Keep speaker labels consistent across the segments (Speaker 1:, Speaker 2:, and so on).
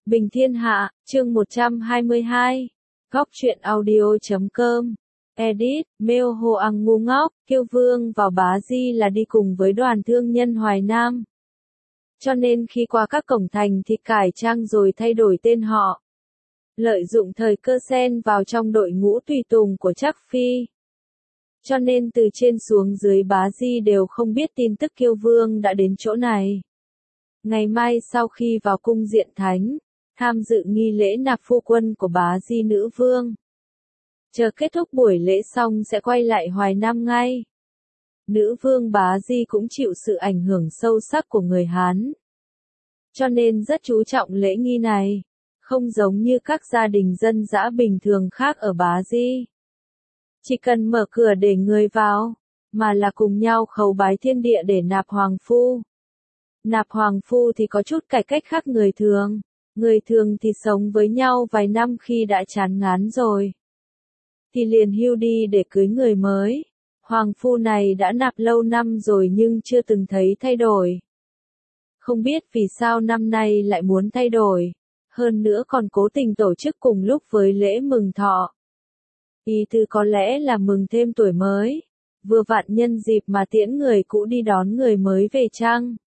Speaker 1: Bình Thiên Hạ, chương 122. Góc truyện audio.com. Edit, Mail Hồ Ang ngu ngốc, Kiêu Vương vào Bá Di là đi cùng với đoàn thương nhân Hoài Nam. Cho nên khi qua các cổng thành thì cải trang rồi thay đổi tên họ. Lợi dụng thời cơ xen vào trong đội ngũ tùy tùng của Trác Phi. Cho nên từ trên xuống dưới Bá Di đều không biết tin tức Kiêu Vương đã đến chỗ này. Ngày mai sau khi vào cung Diện Thánh, tham dự nghi lễ nạp phu quân của Bá Di nữ vương. Chờ kết thúc buổi lễ xong sẽ quay lại Hoài Nam ngay. Nữ vương Bá Di cũng chịu sự ảnh hưởng sâu sắc của người Hán. Cho nên rất chú trọng lễ nghi này, không giống như các gia đình dân dã bình thường khác ở Bá Di. Chỉ cần mở cửa để người vào, mà là cùng nhau khấu bái thiên địa để nạp hoàng phu. Nạp hoàng phu thì có chút cải cách khác người thường. Người thường thì sống với nhau vài năm khi đã chán ngán rồi, thì liền hưu đi để cưới người mới. Hoàng phu này đã nạp lâu năm rồi nhưng chưa từng thấy thay đổi. Không biết vì sao năm nay lại muốn thay đổi, hơn nữa còn cố tình tổ chức cùng lúc với lễ mừng thọ. Ý tư có lẽ là mừng thêm tuổi mới, vừa vặn nhân dịp mà tiễn người cũ đi đón người mới về chăng.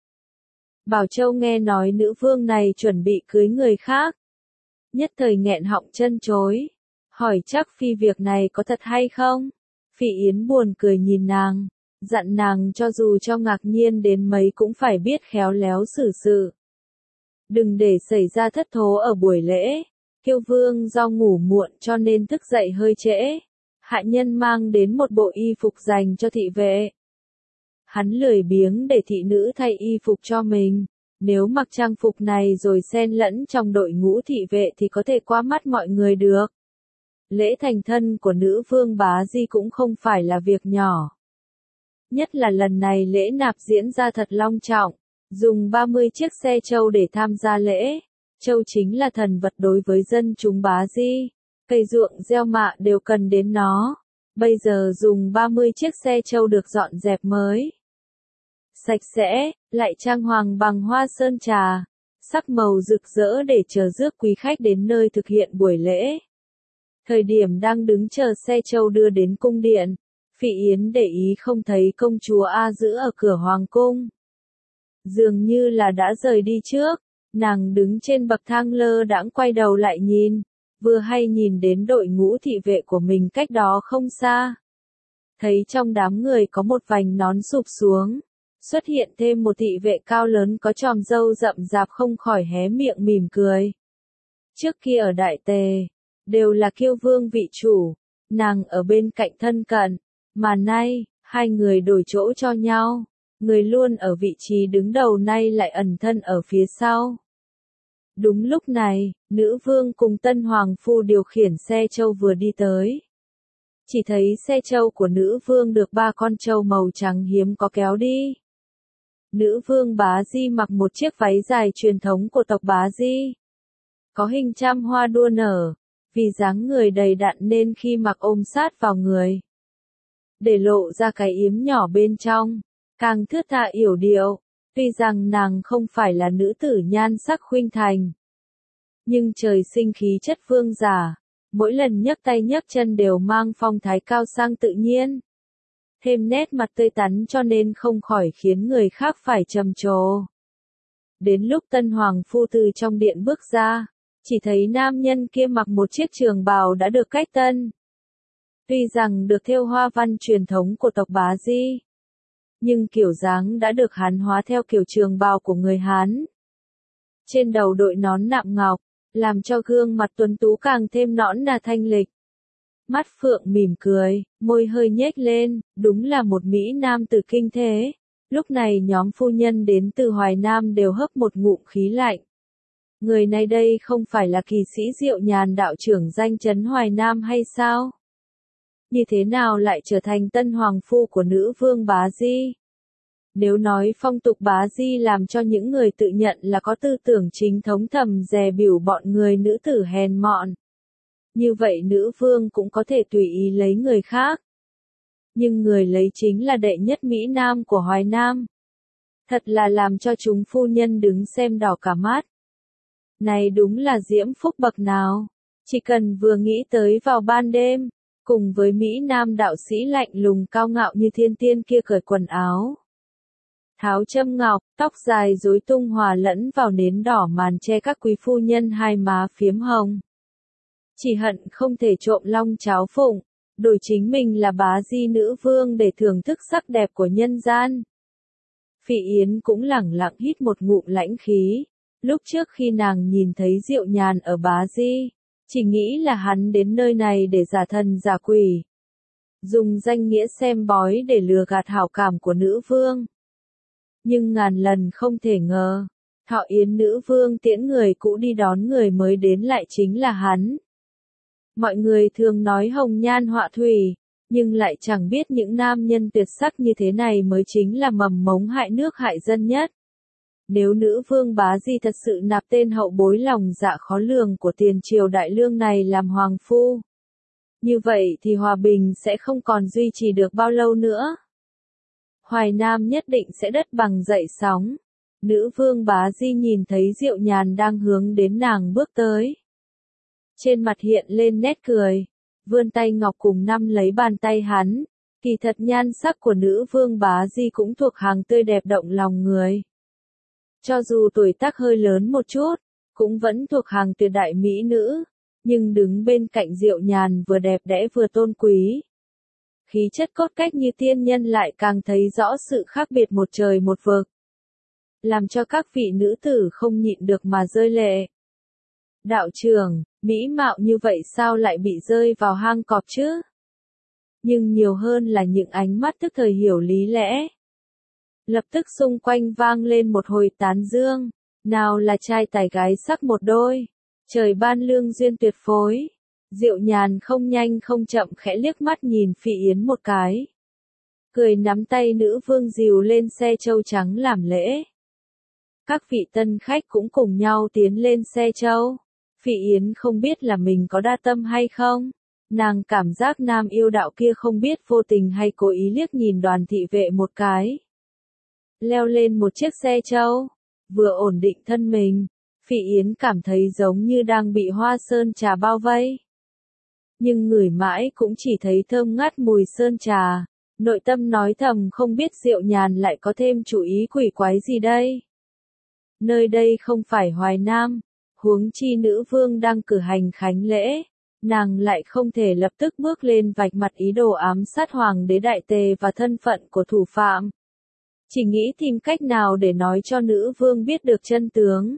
Speaker 1: Bảo Châu nghe nói nữ vương này chuẩn bị cưới người khác. Nhất thời nghẹn họng chân chối. Hỏi Trác Phi việc này có thật hay không? Phỉ Yến buồn cười nhìn nàng. Dặn nàng cho dù cho ngạc nhiên đến mấy cũng phải biết khéo léo xử sự. Đừng để xảy ra thất thố ở buổi lễ. Kiêu Vương do ngủ muộn cho nên thức dậy hơi trễ. Hạ nhân mang đến một bộ y phục dành cho thị vệ. Hắn lười biếng để thị nữ thay y phục cho mình. Nếu mặc trang phục này rồi xen lẫn trong đội ngũ thị vệ thì có thể qua mắt mọi người được. Lễ thành thân của nữ vương Bá Di cũng không phải là việc nhỏ. Nhất là lần này lễ nạp diễn ra thật long trọng. Dùng 30 chiếc xe trâu để tham gia lễ. Trâu chính là thần vật đối với dân chúng Bá Di. Cây ruộng gieo mạ đều cần đến nó. Bây giờ dùng 30 chiếc xe trâu được dọn dẹp mới. Sạch sẽ, lại trang hoàng bằng hoa sơn trà, sắc màu rực rỡ để chờ rước quý khách đến nơi thực hiện buổi lễ. Thời điểm đang đứng chờ xe trâu đưa đến cung điện, Phỉ Yến để ý không thấy công chúa A Dữ ở cửa hoàng cung. Dường như là đã rời đi trước, nàng đứng trên bậc thang lơ đãng quay đầu lại nhìn, vừa hay nhìn đến đội ngũ thị vệ của mình cách đó không xa. Thấy trong đám người có một vành nón sụp xuống. Xuất hiện thêm một thị vệ cao lớn có chòm râu rậm rạp không khỏi hé miệng mỉm cười. Trước kia ở Đại Tề, đều là Kiêu Vương vị chủ, nàng ở bên cạnh thân cận, mà nay, hai người đổi chỗ cho nhau, người luôn ở vị trí đứng đầu nay lại ẩn thân ở phía sau. Đúng lúc này, nữ vương cùng tân hoàng phu điều khiển xe trâu vừa đi tới. Chỉ thấy xe trâu của nữ vương được 3 con trâu màu trắng hiếm có kéo đi. Nữ vương Bá Di mặc một chiếc váy dài truyền thống của tộc Bá Di. Có hình trăm hoa đua nở, vì dáng người đầy đặn nên khi mặc ôm sát vào người. Để lộ ra cái yếm nhỏ bên trong, càng thướt tha yểu điệu, tuy rằng nàng không phải là nữ tử nhan sắc khuynh thành. Nhưng trời sinh khí chất vương giả, mỗi lần nhấc tay nhấc chân đều mang phong thái cao sang tự nhiên. Thêm nét mặt tươi tắn cho nên không khỏi khiến người khác phải trầm trồ. Đến lúc tân hoàng phu từ trong điện bước ra, chỉ thấy nam nhân kia mặc một chiếc trường bào đã được cách tân. Tuy rằng được thêu hoa văn truyền thống của tộc Bá Di, nhưng kiểu dáng đã được Hán hóa theo kiểu trường bào của người Hán. Trên đầu đội nón nạm ngọc, làm cho gương mặt tuấn tú càng thêm nõn nà thanh lịch. Mắt phượng mỉm cười, môi hơi nhếch lên, đúng là một mỹ nam tử kinh thế. Lúc này nhóm phu nhân đến từ Hoài Nam đều hấp một ngụm khí lạnh. Người này đây không phải là kỳ sĩ Diệu Nhàn đạo trưởng danh chấn Hoài Nam hay sao? Như thế nào lại trở thành tân hoàng phu của nữ vương Bá Di? Nếu nói phong tục Bá Di làm cho những người tự nhận là có tư tưởng chính thống thầm dè bỉu bọn người nữ tử hèn mọn. Như vậy nữ vương cũng có thể tùy ý lấy người khác. Nhưng người lấy chính là đệ nhất Mỹ Nam của Hoài Nam. Thật là làm cho chúng phu nhân đứng xem đỏ cả mắt. Này đúng là diễm phúc bậc nào. Chỉ cần vừa nghĩ tới vào ban đêm, cùng với Mỹ Nam đạo sĩ lạnh lùng cao ngạo như thiên tiên kia cởi quần áo. Tháo châm ngọc, tóc dài rối tung hòa lẫn vào nến đỏ màn che các quý phu nhân hai má phiếm hồng. Chỉ hận không thể trộm long cháo phụng, đổi chính mình là bá di nữ vương để thưởng thức sắc đẹp của nhân gian. Phỉ Yến cũng lẳng lặng hít một ngụm lãnh khí. Lúc trước khi nàng nhìn thấy Diệu Nhàn ở bá di, chỉ nghĩ là hắn đến nơi này để giả thần giả quỷ, dùng danh nghĩa xem bói để lừa gạt hảo cảm của nữ vương. Nhưng ngàn lần không thể ngờ, Thọ Yến nữ vương tiễn người cũ đi đón người mới đến lại chính là hắn. Mọi người thường nói hồng nhan họa thủy, nhưng lại chẳng biết những nam nhân tuyệt sắc như thế này mới chính là mầm mống hại nước hại dân nhất. Nếu nữ vương bá di thật sự nạp tên hậu bối lòng dạ khó lường của tiền triều đại lương này làm hoàng phu, như vậy thì hòa bình sẽ không còn duy trì được bao lâu nữa. Hoài Nam nhất định sẽ đất bằng dậy sóng. Nữ vương bá di nhìn thấy Diệu Nhàn đang hướng đến nàng bước tới. Trên mặt hiện lên nét cười, vươn tay ngọc cùng nắm lấy bàn tay hắn. Kỳ thật nhan sắc của nữ vương bá di cũng thuộc hàng tươi đẹp động lòng người. Cho dù tuổi tác hơi lớn một chút, cũng vẫn thuộc hàng tuyệt đại mỹ nữ, nhưng đứng bên cạnh Diệu Nhàn vừa đẹp đẽ vừa tôn quý. Khí chất cốt cách như tiên nhân lại càng thấy rõ sự khác biệt một trời một vực, làm cho các vị nữ tử không nhịn được mà rơi lệ. Đạo trưởng, mỹ mạo như vậy sao lại bị rơi vào hang cọp chứ? Nhưng nhiều hơn là những ánh mắt tức thời hiểu lý lẽ. Lập tức xung quanh vang lên một hồi tán dương, nào là trai tài gái sắc một đôi, trời ban lương duyên tuyệt phối. Diệu Nhàn không nhanh không chậm khẽ liếc mắt nhìn Phỉ Yến một cái, cười nắm tay nữ vương dìu lên xe trâu trắng làm lễ. Các vị tân khách cũng cùng nhau tiến lên xe trâu. Phỉ Yến không biết là mình có đa tâm hay không. Nàng cảm giác nam yêu đạo kia không biết vô tình hay cố ý liếc nhìn Đoàn thị vệ một cái. Leo lên một chiếc xe trâu, vừa ổn định thân mình, Phỉ Yến cảm thấy giống như đang bị hoa sơn trà bao vây. Nhưng ngửi mãi cũng chỉ thấy thơm ngát mùi sơn trà, nội tâm nói thầm không biết Diệu Nhàn lại có thêm chủ ý quỷ quái gì đây. Nơi đây không phải Hoài Nam, huống chi nữ vương đang cử hành khánh lễ, nàng lại không thể lập tức bước lên vạch mặt ý đồ ám sát hoàng đế đại tề và thân phận của thủ phạm. Chỉ nghĩ tìm cách nào để nói cho nữ vương biết được chân tướng,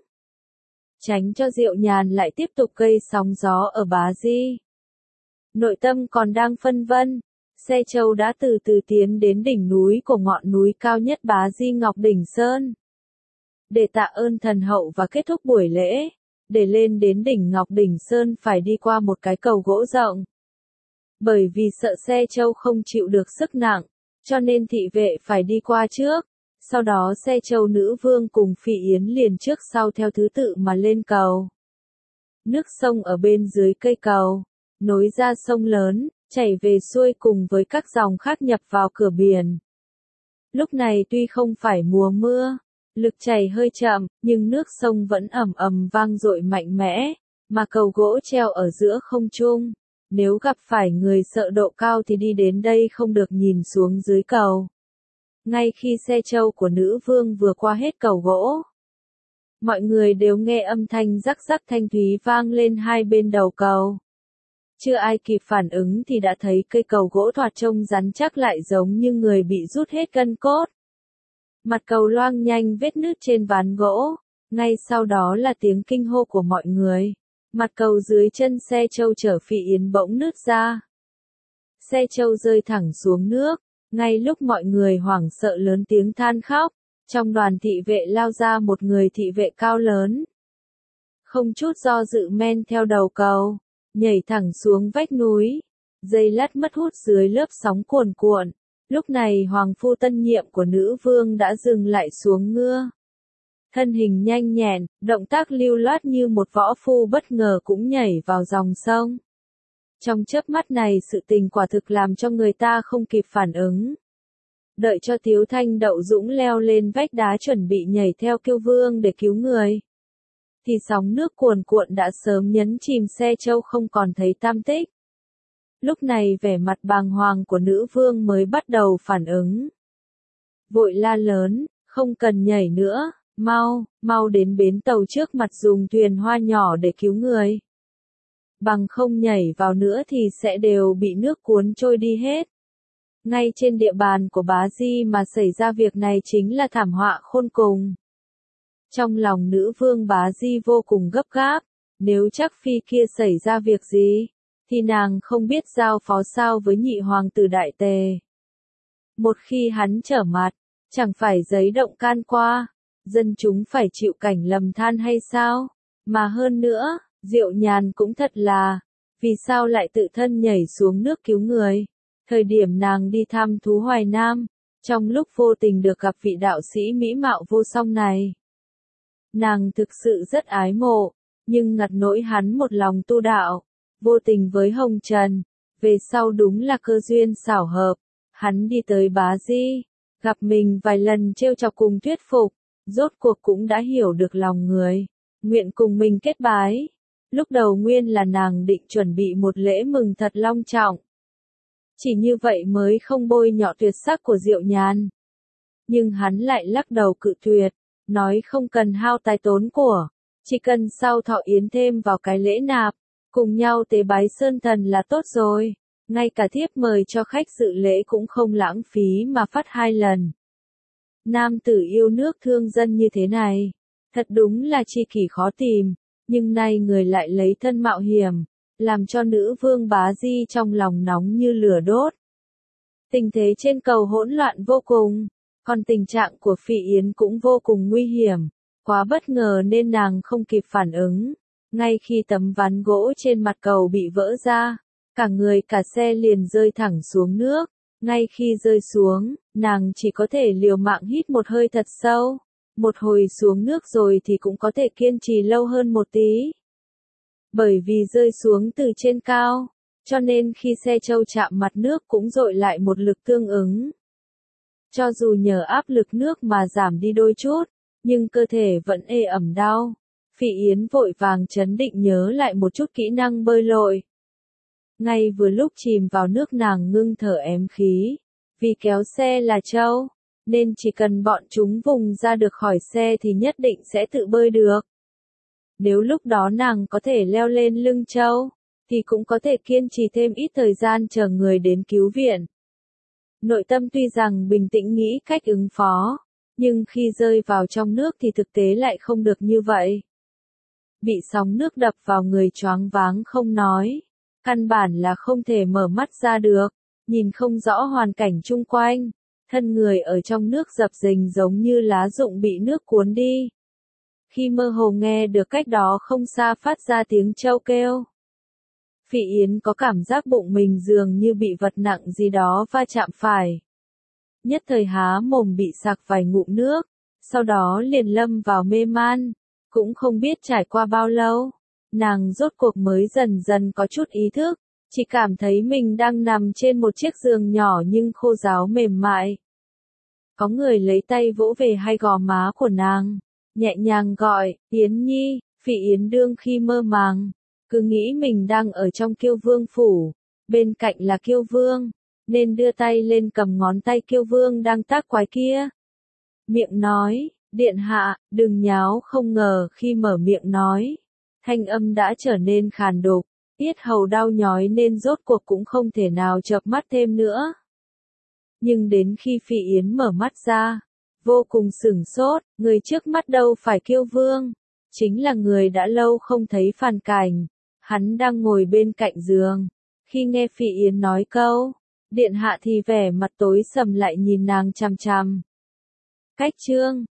Speaker 1: tránh cho Diệu Nhàn lại tiếp tục gây sóng gió ở bá di. Nội tâm còn đang phân vân, xe trâu đã từ từ tiến đến đỉnh núi của ngọn núi cao nhất bá di Ngọc Đỉnh Sơn. Để tạ ơn thần hậu và kết thúc buổi lễ, để lên đến đỉnh Ngọc Đỉnh Sơn phải đi qua một cái cầu gỗ rộng. Bởi vì sợ xe trâu không chịu được sức nặng, cho nên thị vệ phải đi qua trước, sau đó xe trâu nữ vương cùng Phỉ Yến liền trước sau theo thứ tự mà lên cầu. Nước sông ở bên dưới cây cầu, nối ra sông lớn, chảy về xuôi cùng với các dòng khác nhập vào cửa biển. Lúc này tuy không phải mùa mưa, lực chảy hơi chậm, nhưng nước sông vẫn ầm ầm vang dội mạnh mẽ, mà cầu gỗ treo ở giữa không trung. Nếu gặp phải người sợ độ cao thì đi đến đây không được nhìn xuống dưới cầu. Ngay khi xe trâu của nữ vương vừa qua hết cầu gỗ, mọi người đều nghe âm thanh rắc rắc thanh thúy vang lên hai bên đầu cầu. Chưa ai kịp phản ứng thì đã thấy cây cầu gỗ thoạt trông rắn chắc lại giống như người bị rút hết gân cốt. Mặt cầu loang nhanh vết nứt trên ván gỗ, ngay sau đó là tiếng kinh hô của mọi người. Mặt cầu dưới chân xe trâu chở Phỉ Yến bỗng nứt ra. Xe trâu rơi thẳng xuống nước, ngay lúc mọi người hoảng sợ lớn tiếng than khóc, trong đoàn thị vệ lao ra một người thị vệ cao lớn. Không chút do dự men theo đầu cầu, nhảy thẳng xuống vách núi, giây lát mất hút dưới lớp sóng cuồn cuộn. Lúc này hoàng phu tân nhiệm của nữ vương đã dừng lại xuống ngựa. Thân hình nhanh nhẹn, động tác lưu loát như một võ phu bất ngờ cũng nhảy vào dòng sông. Trong chớp mắt này sự tình quả thực làm cho người ta không kịp phản ứng. Đợi cho Tiếu Thanh Đậu Dũng leo lên vách đá chuẩn bị nhảy theo Kiêu Vương để cứu người. thì sóng nước cuồn cuộn đã sớm nhấn chìm xe trâu không còn thấy tăm tích. Lúc này vẻ mặt bàng hoàng của nữ vương mới bắt đầu phản ứng. Vội la lớn, không cần nhảy nữa, mau đến bến tàu trước mặt dùng thuyền hoa nhỏ để cứu người. Bằng không nhảy vào nữa thì sẽ đều bị nước cuốn trôi đi hết. Ngay trên địa bàn của Bá Di mà xảy ra việc này chính là thảm họa khôn cùng. Trong lòng nữ vương Bá Di vô cùng gấp gáp, nếu chắc phi kia xảy ra việc gì, thì nàng không biết giao phó sao với nhị hoàng tử Đại Tề. Một khi hắn trở mặt, chẳng phải giấy động can qua, dân chúng phải chịu cảnh lầm than hay sao? Mà hơn nữa, Diệu Nhàn cũng thật là, vì sao lại tự thân nhảy xuống nước cứu người? Thời điểm nàng đi thăm thú Hoài Nam, trong lúc vô tình được gặp vị đạo sĩ mỹ mạo vô song này. Nàng thực sự rất ái mộ, nhưng ngặt nỗi hắn một lòng tu đạo, vô tình với Hồng Trần, về sau đúng là cơ duyên xảo hợp, hắn đi tới Bá Di, gặp mình vài lần trêu chọc cùng thuyết phục, rốt cuộc cũng đã hiểu được lòng người, nguyện cùng mình kết bái. Lúc đầu nguyên là nàng định chuẩn bị một lễ mừng thật long trọng. Chỉ như vậy mới không bôi nhọ tuyệt sắc của Diệu Nhàn. Nhưng hắn lại lắc đầu cự tuyệt, nói không cần hao tài tốn của, chỉ cần sau thọ yến thêm vào cái lễ nạp, cùng nhau tế bái sơn thần là tốt rồi, ngay cả thiếp mời cho khách dự lễ cũng không lãng phí mà phát 2 lần. Nam tử yêu nước thương dân như thế này, thật đúng là tri kỷ khó tìm, nhưng nay người lại lấy thân mạo hiểm, làm cho nữ vương Bá Di trong lòng nóng như lửa đốt. Tình thế trên cầu hỗn loạn vô cùng, còn tình trạng của Phỉ Yến cũng vô cùng nguy hiểm, quá bất ngờ nên nàng không kịp phản ứng. Ngay khi tấm ván gỗ trên mặt cầu bị vỡ ra, cả người cả xe liền rơi thẳng xuống nước. Ngay khi rơi xuống, nàng chỉ có thể liều mạng hít một hơi thật sâu. Một hồi xuống nước rồi thì cũng có thể kiên trì lâu hơn một tí. Bởi vì rơi xuống từ trên cao, cho nên khi xe trâu chạm mặt nước cũng dội lại một lực tương ứng. Cho dù nhờ áp lực nước mà giảm đi đôi chút, nhưng cơ thể vẫn ê ẩm đau. Phỉ Yến vội vàng trấn định nhớ lại một chút kỹ năng bơi lội. Ngay vừa lúc chìm vào nước nàng ngưng thở ém khí, vì kéo xe là trâu, nên chỉ cần bọn chúng vùng ra được khỏi xe thì nhất định sẽ tự bơi được. Nếu lúc đó nàng có thể leo lên lưng trâu, thì cũng có thể kiên trì thêm ít thời gian chờ người đến cứu viện. Nội tâm tuy rằng bình tĩnh nghĩ cách ứng phó, nhưng khi rơi vào trong nước thì thực tế lại không được như vậy. Bị sóng nước đập vào người choáng váng không nói, căn bản là không thể mở mắt ra được, nhìn không rõ hoàn cảnh chung quanh, thân người ở trong nước dập dềnh giống như lá rụng bị nước cuốn đi. Khi mơ hồ nghe được cách đó không xa phát ra tiếng trâu kêu, Phỉ Yến có cảm giác bụng mình dường như bị vật nặng gì đó va chạm phải. Nhất thời há mồm bị sặc vài ngụm nước, sau đó liền lâm vào mê man, cũng không biết trải qua bao lâu, nàng rốt cuộc mới dần dần có chút ý thức, chỉ cảm thấy mình đang nằm trên một chiếc giường nhỏ nhưng khô ráo mềm mại. Có người lấy tay vỗ về hai gò má của nàng, nhẹ nhàng gọi, Yến Nhi. Phỉ Yến đương khi mơ màng, cứ nghĩ mình đang ở trong Kiêu Vương phủ, bên cạnh là Kiêu Vương, nên đưa tay lên cầm ngón tay Kiêu Vương đang tác quái kia. Miệng nói, điện hạ, đừng nháo, không ngờ khi mở miệng nói, thanh âm đã trở nên khàn đục, yết hầu đau nhói nên rốt cuộc cũng không thể nào chợp mắt thêm nữa. Nhưng đến khi Phỉ Yến mở mắt ra, vô cùng sửng sốt, người trước mắt đâu phải Kiêu Vương, chính là người đã lâu không thấy phàn cảnh, hắn đang ngồi bên cạnh giường. Khi nghe Phỉ Yến nói câu, điện hạ thì vẻ mặt tối sầm lại nhìn nàng chằm chằm. Cách chương